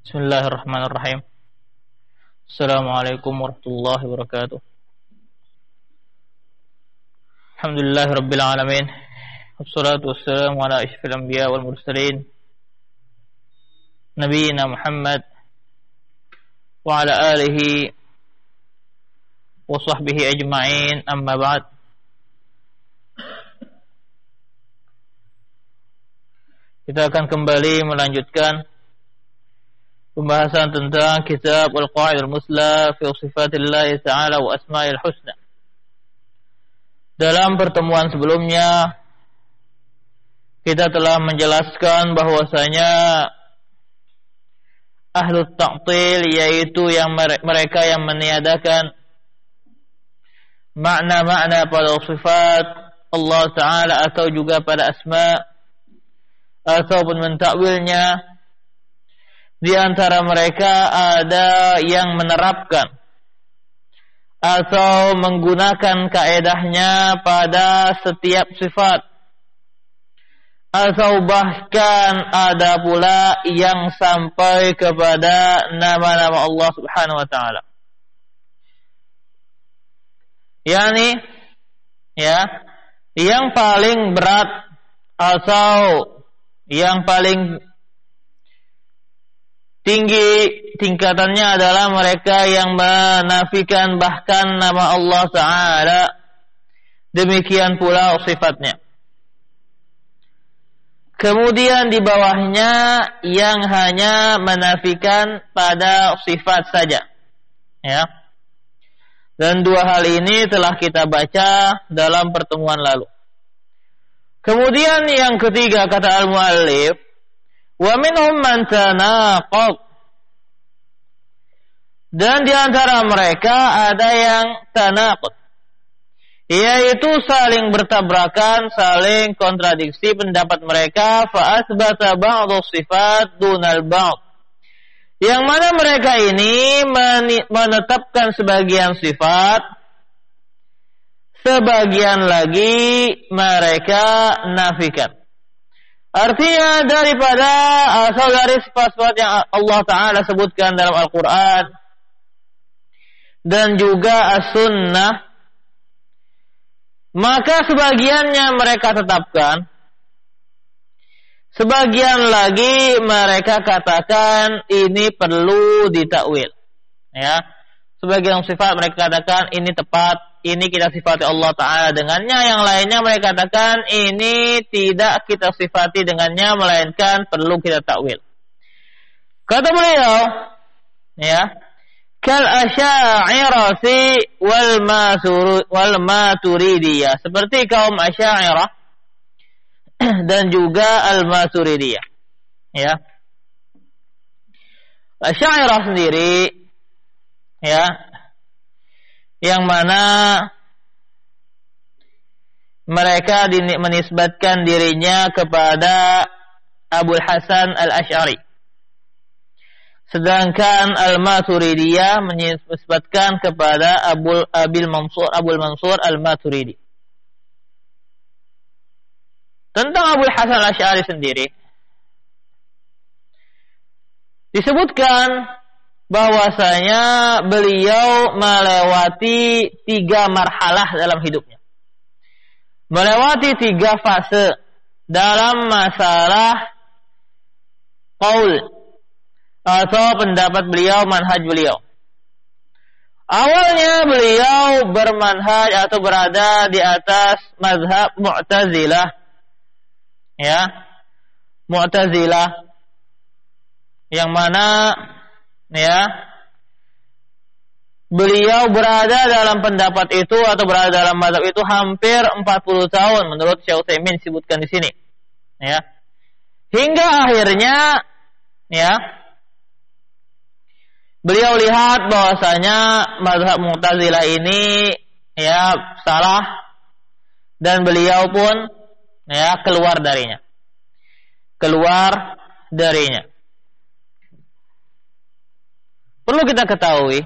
Bismillahirrahmanirrahim. Assalamualaikum warahmatullahi wabarakatuh. Alhamdulillahirabbil alamin. Wassalatu wassalamu ala asyrafil anbiya wal mursalin. Nabiyina Muhammad wa ala alihi wa sahbihi ajma'in. Amma ba'd. Kita akan kembali melanjutkan pembahasan tentang kitab Al-Qa'idah Al-Musla fi Sifatillah Ta'ala wa Asma'il Husna. Dalam pertemuan sebelumnya kita telah menjelaskan bahwasanya Ahlut Ta'til, yaitu yang mereka yang meniadakan makna-makna pada sifat Allah Ta'ala atau juga pada asma' ataupun mentakwilnya. Di antara mereka ada yang menerapkan atau menggunakan kaedahnya pada setiap sifat, atau bahkan ada pula yang sampai kepada nama-nama Allah Subhanahu wa taala. Yani yang paling berat atau yang paling tinggi tingkatannya adalah mereka yang menafikan bahkan nama Allah Ta'ala, demikian pula sifatnya. Kemudian di bawahnya yang hanya menafikan pada sifat saja, ya. Dan dua hal ini telah kita baca dalam pertemuan lalu. Kemudian yang ketiga, kata al-muallif, wa minhum man tanaqad, dan di antara mereka ada yang tanaqud, yaitu saling bertabrakan, saling kontradiksi pendapat mereka. Fa asbata ba'd sifat dunal ba'd, yang mana mereka ini menetapkan sebagian sifat, sebagian lagi mereka nafikan. Artinya daripada asal dari sifat-sifat yang Allah Ta'ala sebutkan dalam Al-Quran dan juga As-Sunnah, maka sebagiannya mereka tetapkan, sebagian lagi mereka katakan ini perlu ditakwil, ya. Sebagian sifat mereka katakan ini tepat, ini kita sifati Allah Ta'ala dengannya. Yang lainnya mereka katakan ini tidak kita sifati dengannya, melainkan perlu kita takwil. Kata beliau, ya, kal asy'ariyah wal maturidiyah, seperti kaum asy'ariyah dan juga al-maturidiyah, ya. Asy'ariyah sendiri, ya, yang mana mereka menisbatkan dirinya kepada Abul Hasan Al-Asy'ari, sedangkan Al-Maturidiyah menisbatkan kepada Abul Mansur Al-Maturidi. Tentang Abul Hasan Al-Asy'ari sendiri disebutkan bahwasanya beliau melewati 3 marhalah dalam hidupnya, melewati 3 fase dalam masalah qaul atau pendapat beliau, manhaj beliau. Awalnya beliau bermanhaj atau berada di atas mazhab Mu'tazilah, ya, Mu'tazilah, yang mana, ya, beliau berada dalam pendapat itu atau berada dalam mazhab itu hampir 40 tahun menurut Syekh Utsaimin disebutkan di sini, ya. Hingga akhirnya, ya, beliau lihat bahwasanya mazhab Mu'tazilah ini, ya, salah, dan beliau pun, ya, keluar darinya. Perlu kita ketahui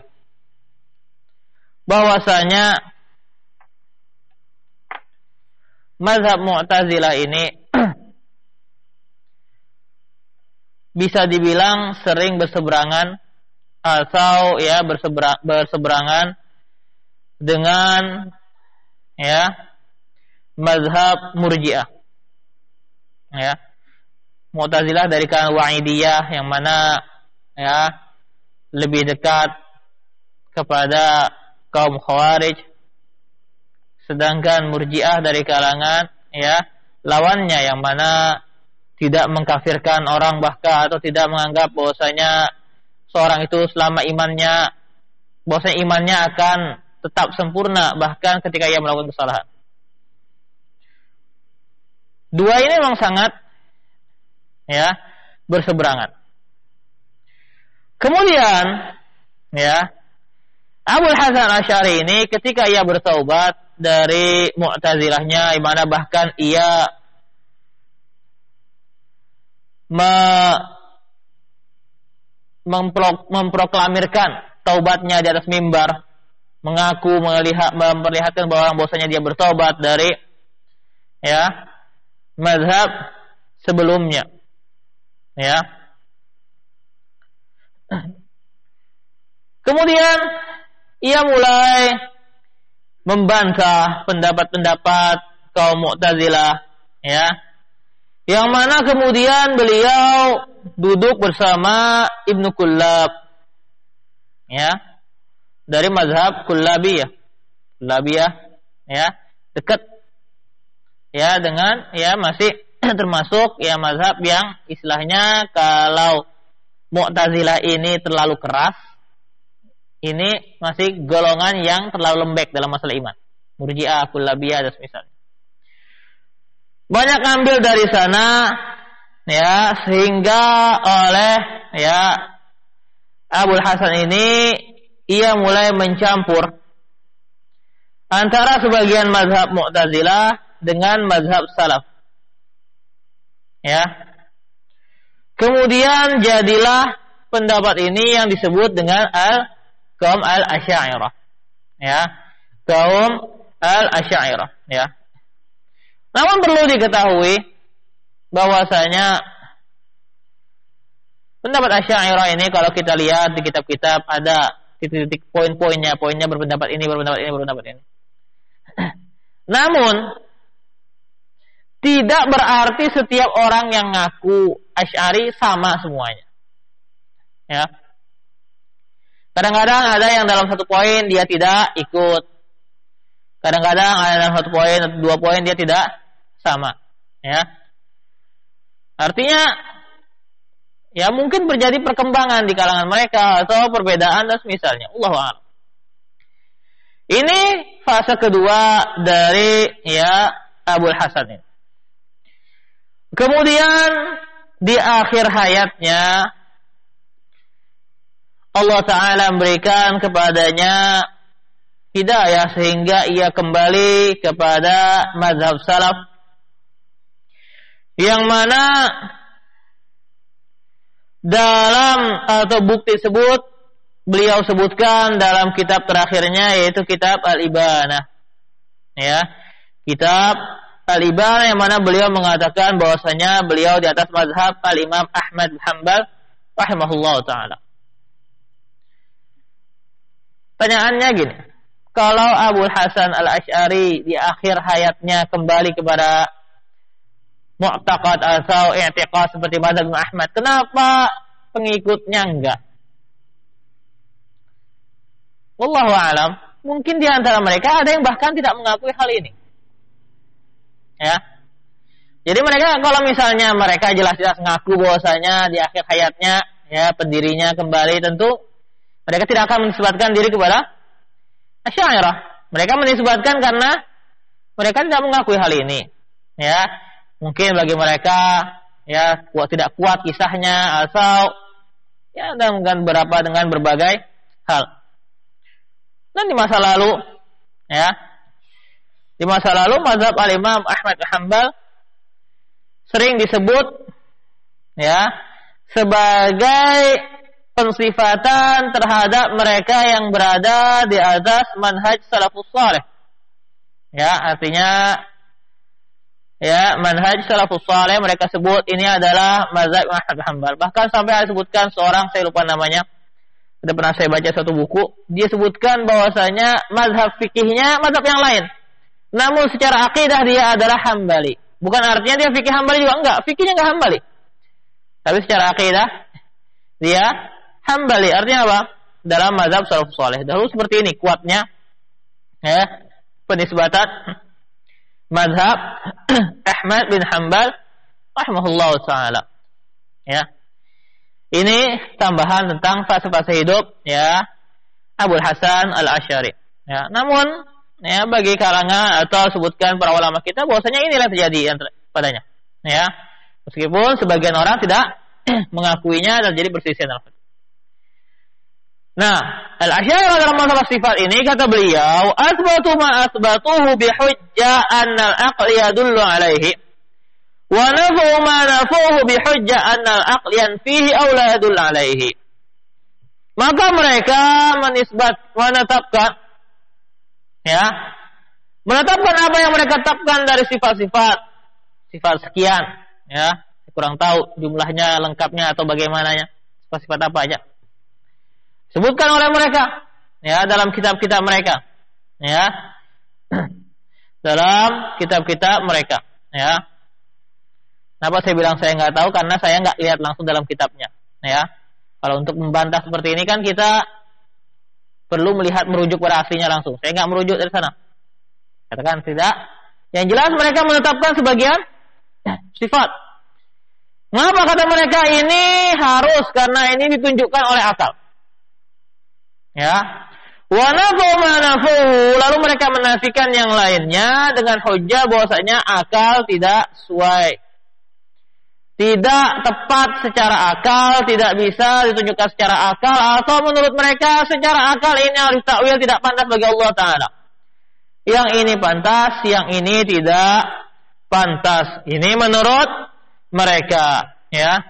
bahwasanya mazhab Mu'tazilah ini bisa dibilang sering berseberangan atau ya berseberangan dengan ya mazhab Murji'ah. Ya. Mu'tazilah dari kalangan Wa'idiyah yang mana ya lebih dekat kepada kaum Khawarij, sedangkan Murji'ah dari kalangan ya lawannya yang mana tidak mengkafirkan orang bahkan atau tidak menganggap bahwasanya seorang itu selama imannya bahwasanya imannya akan tetap sempurna bahkan ketika ia melakukan kesalahan. Dua ini memang sangat ya berseberangan. Kemudian ya Abul Hasan Asy'ari ini ketika ia bertaubat dari Mu'tazilahnya, di mana bahkan ia memproklamirkan taubatnya di atas mimbar, mengaku memperlihatkan bahwasanya dia bertaubat dari ya mazhab sebelumnya. Ya. Kemudian ia mulai membantah pendapat-pendapat kaum Mu'tazilah, ya, yang mana kemudian beliau duduk bersama Ibnu Kullab, ya, dari mazhab Kullabiyah, ya, dekat, ya, dengan, ya, masih termasuk, ya, mazhab yang istilahnya kalau Mu'tazilah ini terlalu keras, ini masih golongan yang terlalu lembek dalam masalah iman. Murji'ah, Kullabiyah dan semisalnya. Banyak ambil dari sana, ya, sehingga oleh ya Abul Hasan ini ia mulai mencampur antara sebagian mazhab Mu'tazilah dengan mazhab Salaf. Ya. Kemudian jadilah pendapat ini yang disebut dengan kaum al-Asy'ariyah, ya, kaum al-Asy'ariyah, ya. Namun perlu diketahui bahwasanya pendapat Asy'ariyah ini kalau kita lihat di kitab-kitab ada titik-titik poinnya berpendapat ini. Namun tidak berarti setiap orang yang ngaku Asy'ari sama semuanya, ya. Kadang-kadang ada yang dalam satu poin dia tidak ikut. Kadang-kadang ada dalam satu poin atau dua poin dia tidak sama, ya. Artinya ya mungkin terjadi perkembangan di kalangan mereka atau perbedaan dan semisalnya. Allahu a'lam. Ini fase kedua dari ya Abul Hasan ini. Kemudian di akhir hayatnya Allah Ta'ala memberikan kepadanya hidayah sehingga ia kembali kepada mazhab salaf, yang mana dalam atau bukti tersebut beliau sebutkan dalam kitab terakhirnya, yaitu kitab Al-Ibanah, ya, kitab Al-Ibanah, yang mana beliau mengatakan bahwasanya beliau di atas mazhab Al-Imam Ahmad bin Hanbal rahimahullah ta'ala. Pertanyaannya gini, kalau Abul Hasan Al-Asy'ari di akhir hayatnya kembali kepada mu'taqad atau i'tiqad seperti mazhab Imam Ahmad, kenapa pengikutnya enggak? Wallahu a'lam. Mungkin di antara mereka ada yang bahkan tidak mengakui hal ini, ya. Jadi mereka, kalau misalnya mereka jelas-jelas mengaku bahwasanya di akhir hayatnya ya pendirinya kembali, tentu mereka tidak akan menisbatkan diri kepada Asy'ariyah. Mereka menisbatkan karena mereka tidak mengakui hal ini, ya. Mungkin bagi mereka ya tidak kuat kisahnya atau ya dengan berbagai hal. Dan di masa lalu, ya, di masa lalu mazhab Al-Imam Ahmad bin Hanbal sering disebut ya sebagai pensifatan terhadap mereka yang berada di atas manhaj salafus saleh. Ya, artinya ya, manhaj salafus saleh, mereka sebut ini adalah mazhab Ahmad bin Hanbal. Bahkan sampai disebutkan seorang, saya lupa namanya, sudah pernah saya baca satu buku, dia sebutkan bahwasanya mazhab fikihnya mazhab yang lain. Namun secara akidah dia adalah Hambali. Bukan artinya dia fikih Hambali juga, enggak, fikihnya enggak Hambali. Tapi secara akidah dia Hambali. Artinya apa? Dalam mazhab salafus saleh. Dahulu seperti ini kuatnya, ya, penisbatan mazhab Ahmad bin Hanbal rahimahullahu taala. Ya. Ini tambahan tentang fase-fase hidup, ya, Abul Hasan Al-Asy'ari. Ya, namun ya, bagi kalangan atau sebutkan para ulama kita bahwasanya inilah terjadi padanya. Ya. Meskipun sebagian orang tidak mengakuinya dan jadi berselisih. Nah, Al-Asy'ari dalam masalah sifat ini kata beliau, asbatu ma asbatuhu bi hujjah anna al-aql yadullu alaihi wa nafu ma nafuhu bi hujjah anna al-aql yanfihi aw la yadullu alaihi. Maka mereka menetapkan, ya, menetapkan apa yang mereka tetapkan dari sifat-sifat, sifat sekian, ya, kurang tahu jumlahnya lengkapnya atau bagaimananya, sifat-sifat apa aja sebutkan oleh mereka, ya, dalam kitab-kitab mereka, ya, dalam kitab-kitab mereka, ya. Kenapa saya bilang saya nggak tahu? Karena saya nggak lihat langsung dalam kitabnya, ya. Kalau untuk membantah seperti ini kan kita perlu melihat, merujuk pada aslinya langsung. Saya nggak merujuk dari sana. Katakan tidak. Yang jelas mereka menetapkan sebagian sifat. Mengapa kata mereka ini harus? Karena ini ditunjukkan oleh akal. Ya, wa nafu ma nafuhu, lalu mereka menafikan yang lainnya dengan hujjah bahwasanya akal tidak sesuai, tidak tepat secara akal, tidak bisa ditunjukkan secara akal, atau menurut mereka secara akal ini harus takwil, tidak pantas bagi Allah Taala. Yang ini pantas, yang ini tidak pantas. Ini menurut mereka, ya.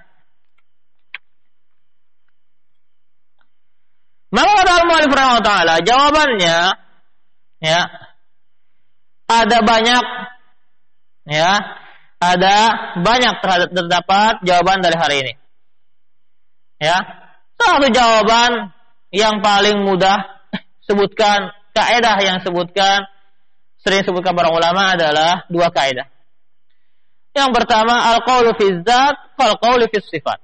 Maka kata al-mu'allif rahimahullah ta'ala, jawabannya, ya, ada banyak, ya, ada banyak terdapat jawaban dari hari ini. Ya, salah satu jawaban yang paling mudah sebutkan, kaidah yang sebutkan, sering sebutkan para ulama adalah dua kaidah. Yang pertama, al-qaulu fi dzat wal qaulu fi sifat.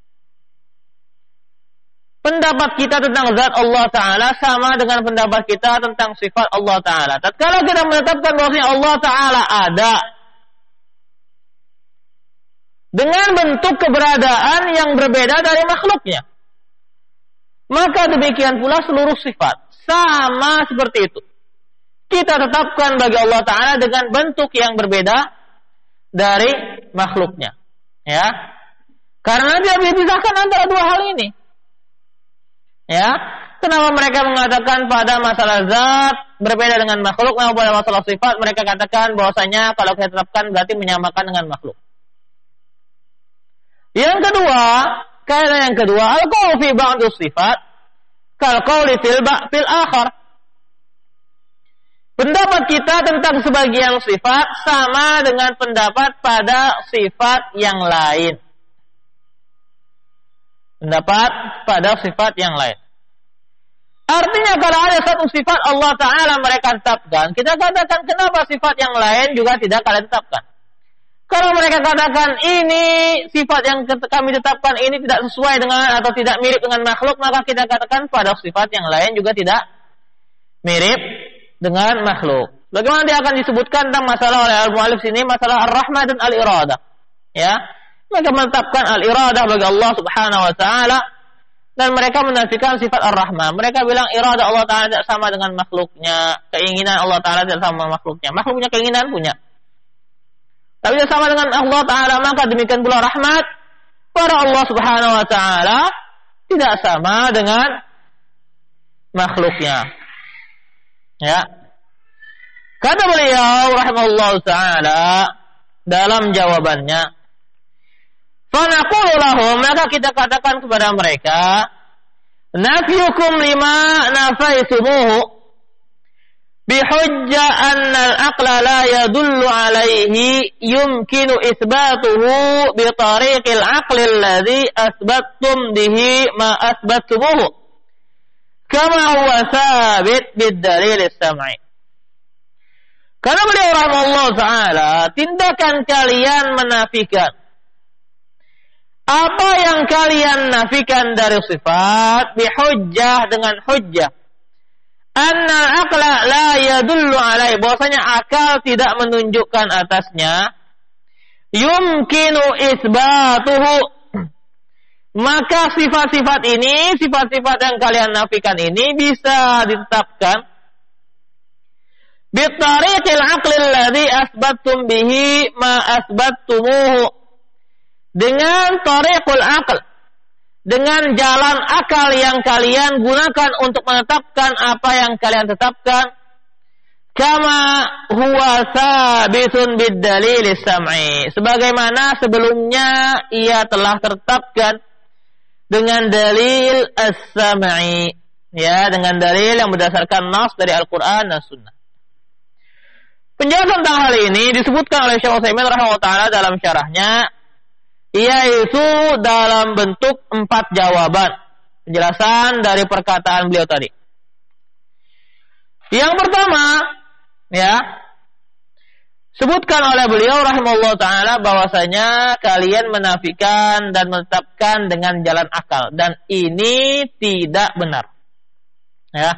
Pendapat kita tentang zat Allah Ta'ala sama dengan pendapat kita tentang sifat Allah Ta'ala. Tatkala kita menetapkan bahwasanya Allah Ta'ala ada dengan bentuk keberadaan yang berbeda dari makhluknya, maka demikian pula seluruh sifat sama seperti itu. Kita tetapkan bagi Allah Ta'ala dengan bentuk yang berbeda dari makhluknya, ya, karena dia dipisahkan antara dua hal ini. Ya, kenapa mereka mengatakan pada masalah zat berbeda dengan makhluk, namun pada masalah sifat mereka katakan bahwasanya kalau kita tetapkan berarti menyamakan dengan makhluk. Yang kedua, kaidah yang kedua, al-qaul fi ba'd sifat kal qauli fil akhar. Pendapat kita tentang sebagian sifat sama dengan pendapat pada sifat yang lain. Pendapat pada sifat yang lain. Artinya kalau ada satu sifat Allah Ta'ala mereka tetapkan, kita katakan kenapa sifat yang lain juga tidak kalian tetapkan. Kalau mereka katakan ini sifat yang kami tetapkan ini tidak sesuai dengan atau tidak mirip dengan makhluk, maka kita katakan pada sifat yang lain juga tidak mirip dengan makhluk. Bagaimana dia akan disebutkan tentang masalah oleh al-mu'allif sini, masalah ar-rahmah dan al-iradah. Ya, mereka menetapkan al-iradah bagi Allah Subhanahu wa Ta'ala dan mereka menafikan sifat ar-rahmah. Mereka bilang iradah Allah Ta'ala tidak sama dengan makhluknya, keinginan Allah Ta'ala tidak sama dengan makhluknya. Makhluk punya keinginan, punya, tapi tidak sama dengan Allah Ta'ala. Maka demikian pula rahmat para Allah Subhanahu wa Ta'ala tidak sama dengan makhluknya. Ya, kata beliau rahimahullahu ta'ala dalam jawabannya, fanaqulu lahum, maka kita katakan kepada mereka, nafyukum lima nafaitumuhu, bihujja anna al-aqla la yadullu alaihi yumkinu isbatuhu bi tariqil aqli alladhi asbattum bihi ma asbattumuhu kama huwa sabit bid dalil as-sam'i. Karena beliau rahimahullah ta'ala, tindakan kalian menafikan apa yang kalian nafikan dari sifat bihujjah dengan hujjah. Anna aqla la yadullu alai, bahwasanya akal tidak menunjukkan atasnya. Yumkinu isbatuhu, maka sifat-sifat ini, sifat-sifat yang kalian nafikan ini bisa ditetapkan bitariqil aqli alladhi asbattum bihi ma asbattumuhu, dengan tariqul aql, dengan jalan akal yang kalian gunakan untuk menetapkan apa yang kalian tetapkan, kama huwa sabitun bid dalil sam'i, sebagaimana sebelumnya ia telah tertetapkan dengan dalil as-sam'i, ya, dengan dalil yang berdasarkan nas dari Al-Qur'an dan Sunnah. Penjelasan tentang hal ini disebutkan oleh Syekh Utsaimin rahimahullah ta'ala dalam syarahnya, yaitu dalam bentuk 4 jawaban penjelasan dari perkataan beliau tadi. Yang pertama, ya, sebutkan oleh beliau rahimahullah ta'ala bahwasanya kalian menafikan dan menetapkan dengan jalan akal, dan ini tidak benar. Ya,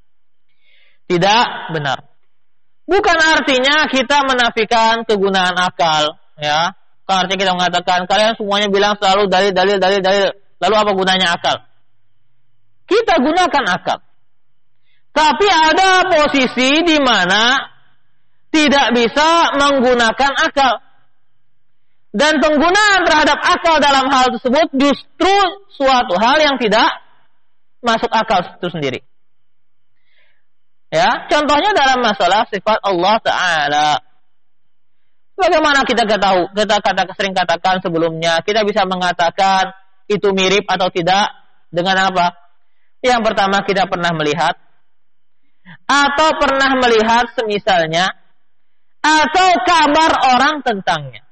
tidak benar. Bukan artinya kita menafikan kegunaan akal, ya. Bukan artinya kita mengatakan kalian semuanya bilang selalu dalil. Lalu apa gunanya akal? Kita gunakan akal. Tapi ada posisi di mana tidak bisa menggunakan akal. Dan penggunaan terhadap akal dalam hal tersebut justru suatu hal yang tidak masuk akal itu sendiri. Ya, contohnya dalam masalah sifat Allah Ta'ala. Bagaimana kita sering katakan sebelumnya, kita bisa mengatakan itu mirip atau tidak dengan apa? Yang pertama, kita pernah melihat, atau pernah melihat semisalnya, atau kabar orang tentangnya.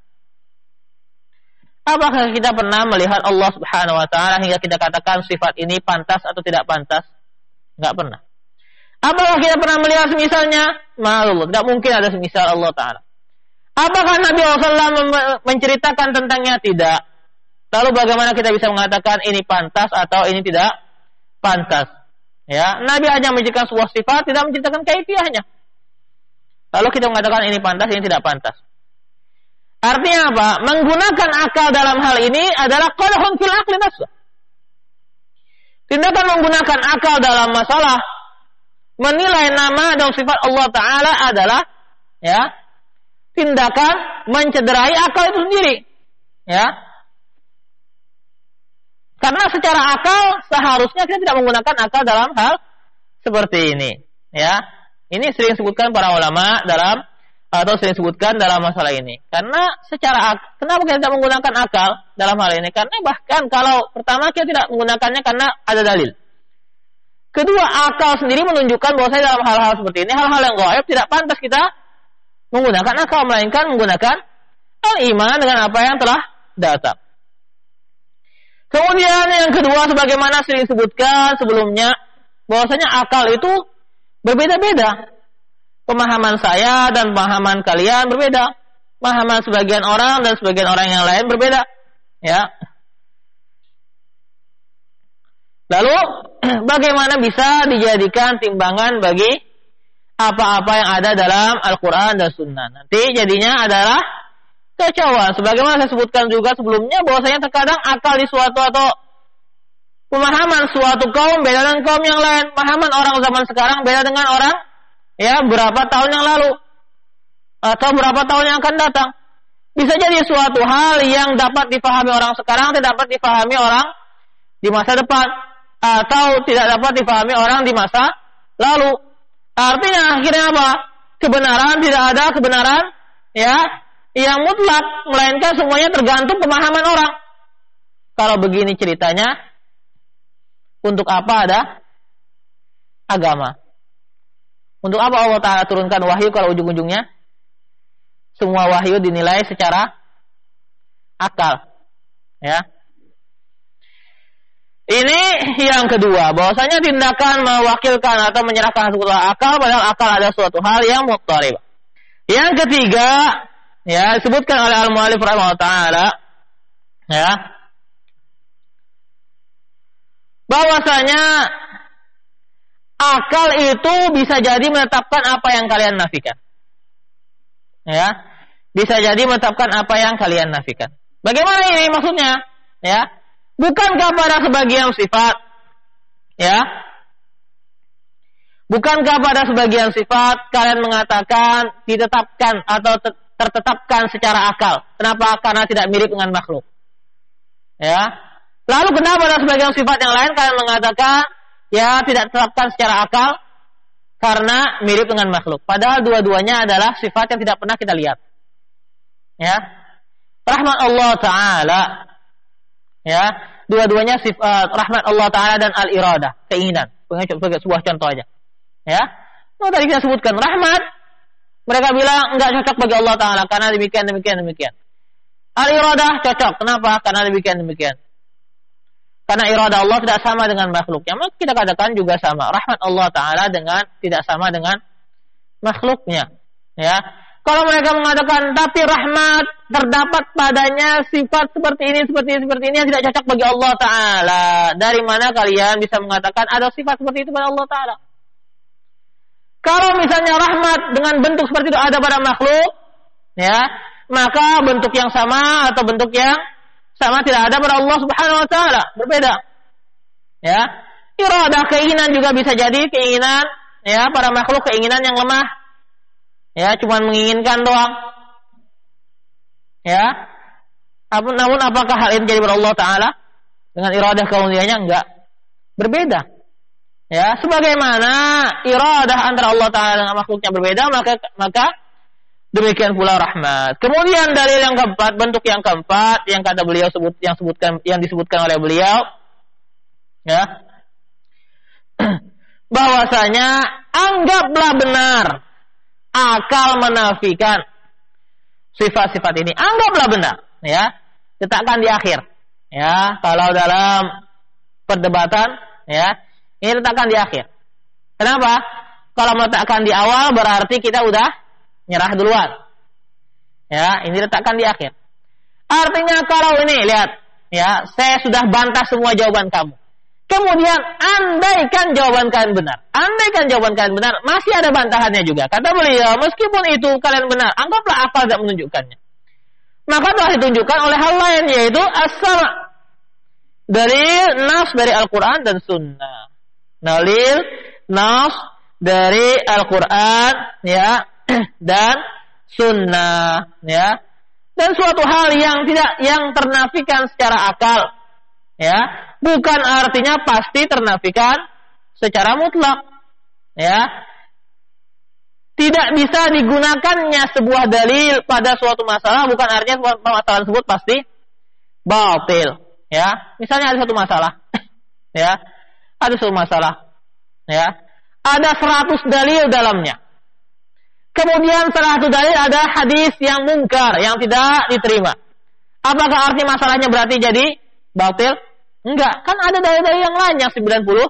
Apakah kita pernah melihat Allah Subhanahu wa Ta'ala hingga kita katakan sifat ini pantas atau tidak pantas? Enggak pernah. Apakah kita pernah melihat semisalnya? Ma'alullah, tidak mungkin ada semisal Allah Ta'ala. Apakah Nabi SAW menceritakan tentangnya? Tidak. Lalu bagaimana kita bisa mengatakan ini pantas atau ini tidak pantas? Ya, Nabi hanya menceritakan sebuah sifat, tidak menceritakan kaifiahnya. Lalu kita mengatakan ini pantas, ini tidak pantas. Artinya apa? Menggunakan akal dalam hal ini adalah qadhun fil aqli nafsuh. Tindakan menggunakan akal dalam masalah menilai nama dan sifat Allah Ta'ala adalah, ya, tindakan mencederai akal itu sendiri, ya. Karena secara akal seharusnya kita tidak menggunakan akal dalam hal seperti ini, ya. Ini sering disebutkan para ulama sering disebutkan dalam masalah ini. Karena kenapa kita tidak menggunakan akal dalam hal ini? Karena bahkan kalau pertama kita tidak menggunakannya karena ada dalil. Kedua, akal sendiri menunjukkan bahwa dalam hal-hal seperti ini, hal-hal yang gaib tidak pantas kita menggunakan akal, melainkan menggunakan al-iman dengan apa yang telah datang. Kemudian yang kedua, sebagaimana sering disebutkan sebelumnya, bahwasanya akal itu berbeda-beda. Pemahaman saya dan pemahaman kalian berbeda. Pemahaman sebagian orang dan sebagian orang yang lain berbeda. Ya. Lalu, bagaimana bisa dijadikan timbangan bagi apa-apa yang ada dalam Al-Quran dan Sunnah? Nanti jadinya adalah kekacauan. Sebagaimana saya sebutkan juga sebelumnya, bahwasanya terkadang akal di suatu atau pemahaman suatu kaum beda dengan kaum yang lain. Pemahaman orang zaman sekarang beda dengan orang, ya, berapa tahun yang lalu atau berapa tahun yang akan datang. Bisa jadi suatu hal yang dapat dipahami orang sekarang tidak dapat dipahami orang di masa depan, atau tidak dapat dipahami orang di masa lalu. Artinya akhirnya apa? Kebenaran, tidak ada kebenaran, ya, yang mutlak, melainkan semuanya tergantung pemahaman orang. Kalau begini ceritanya, untuk apa ada agama? Untuk apa Allah Ta'ala turunkan wahyu kalau ujung-ujungnya semua wahyu dinilai secara akal? Ya. Ini yang kedua, bahwasanya tindakan mewakilkan atau menyerahkan sesuatu akal, padahal akal ada suatu hal yang muttarib. Yang ketiga, ya, disebutkan oleh al-mu'allif rahimahullah ta'ala, ya, bahwasanya akal itu bisa jadi menetapkan apa yang kalian nafikan. Ya, bisa jadi menetapkan apa yang kalian nafikan. Bagaimana ini maksudnya? Ya, bukankah pada sebagian sifat, ya, bukankah pada sebagian sifat kalian mengatakan ditetapkan atau tertetapkan secara akal? Kenapa? Karena tidak mirip dengan makhluk. Ya. Lalu kenapa pada sebagian sifat yang lain kalian mengatakan ya tidak ditetapkan secara akal karena mirip dengan makhluk? Padahal dua-duanya adalah sifat yang tidak pernah kita lihat. Ya. Rahmat Allah Ta'ala. Ya, dua-duanya sifat rahmat Allah Ta'ala dan al-iradah, keinginan. Sebagai sebuah contoh aja. Ya. Nah, tadi kita sebutkan rahmat, mereka bilang enggak cocok bagi Allah Ta'ala karena demikian. Al-iradah cocok. Kenapa? Karena demikian. Karena iradah Allah tidak sama dengan makhluknya. Maka kita katakan juga sama. Rahmat Allah Ta'ala tidak sama dengan makhluknya. Ya. Kalau mereka mengatakan tapi rahmat terdapat padanya sifat seperti ini yang tidak cocok bagi Allah Ta'ala. Dari mana kalian bisa mengatakan ada sifat seperti itu pada Allah Ta'ala? Kalau misalnya rahmat dengan bentuk seperti itu ada pada makhluk, ya, maka bentuk yang sama atau bentuk yang sama tidak ada pada Allah Subhanahu wa Ta'ala. Berbeda. Ya. Iradah, keinginan juga bisa jadi keinginan, ya, para makhluk keinginan yang lemah. Ya, cuma menginginkan doang. Ya. Namun apakah hal ini jadi pada Allah Ta'ala? Dengan iradah kauniyahnya? Enggak. Berbeda. Ya, sebagaimana iradah antara Allah Ta'ala dengan makhluknya berbeda, maka demikian pula rahmat. Kemudian dalil yang keempat, bentuk yang keempat yang kata beliau yang disebutkan oleh beliau, ya, bahwasanya anggaplah benar akal menafikan sifat-sifat ini. Anggaplah benar, ya. Letakkan di akhir. Ya, kalau dalam perdebatan, ya, ini letakkan di akhir. Kenapa? Kalau meletakkan di awal berarti kita udah nyerah duluan. Ya, ini letakkan di akhir. Artinya kalau ini, lihat, ya, saya sudah bantah semua jawaban kamu. Kemudian andaikan jawaban kalian benar. Andaikan jawaban kalian benar, masih ada bantahannya juga. Kata beliau, meskipun itu kalian benar, anggaplah akal tidak menunjukkannya. Maka telah ditunjukkan oleh hal lain, yaitu as-sama'. Dalil nas dari Al-Quran dan Sunnah. Dalil nas dari Al-Quran, ya, dan Sunnah, ya. Dan suatu hal yang ternafikan secara akal, ya, bukan artinya pasti ternafikan secara mutlak, ya. Tidak bisa digunakannya sebuah dalil pada suatu masalah, bukan artinya masalah tersebut pasti batil, ya. Misalnya ada satu masalah, ya, ada satu masalah, ya, ada 100 dalil dalamnya. Kemudian salah satu dalil ada hadis yang mungkar, yang tidak diterima. Apakah arti masalahnya berarti jadi batil? Enggak, kan ada dalil-dalil yang lain yang 99.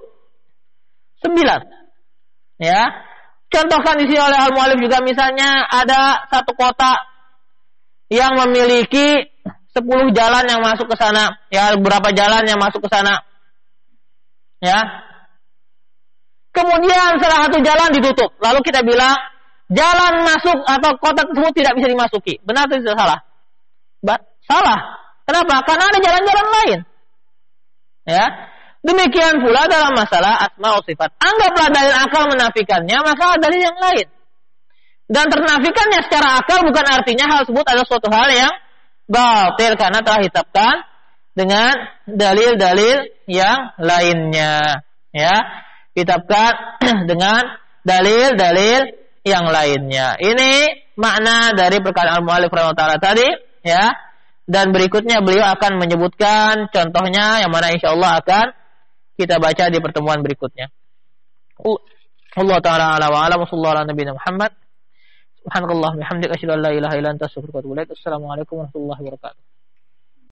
Ya. Contohkan di sini oleh al-mu'allif juga, misalnya ada satu kota yang memiliki 10 jalan yang masuk ke sana, ya, beberapa jalan yang masuk ke sana. Ya. Kemudian salah satu jalan ditutup. Lalu kita bilang jalan masuk atau kota tersebut tidak bisa dimasuki. Benar atau tidak salah? Salah. Kenapa? Karena ada jalan-jalan lain. Ya. Demikian pula dalam masalah asma wa sifat. Anggaplah dalil akal menafikannya, maka dalil yang lain. Dan ternafikannya secara akal bukan artinya hal tersebut adalah suatu hal yang batil, karena telah ditetapkan dengan dalil-dalil yang lainnya. Ya. Ditetapkan dengan dalil-dalil yang lainnya. Ini makna dari perkataan al-mu'allif rahimahullah tadi, ya. Dan berikutnya beliau akan menyebutkan contohnya yang mana insyaallah akan kita baca di pertemuan berikutnya. Allah taala ala wa ala wa sallallahu ala nabiyina Muhammad. Subhanallah bihamdika asyhadu an la ilaha illa anta astaghfiruka wa atubu ilaik. Assalamualaikum warahmatullahi wabarakatuh.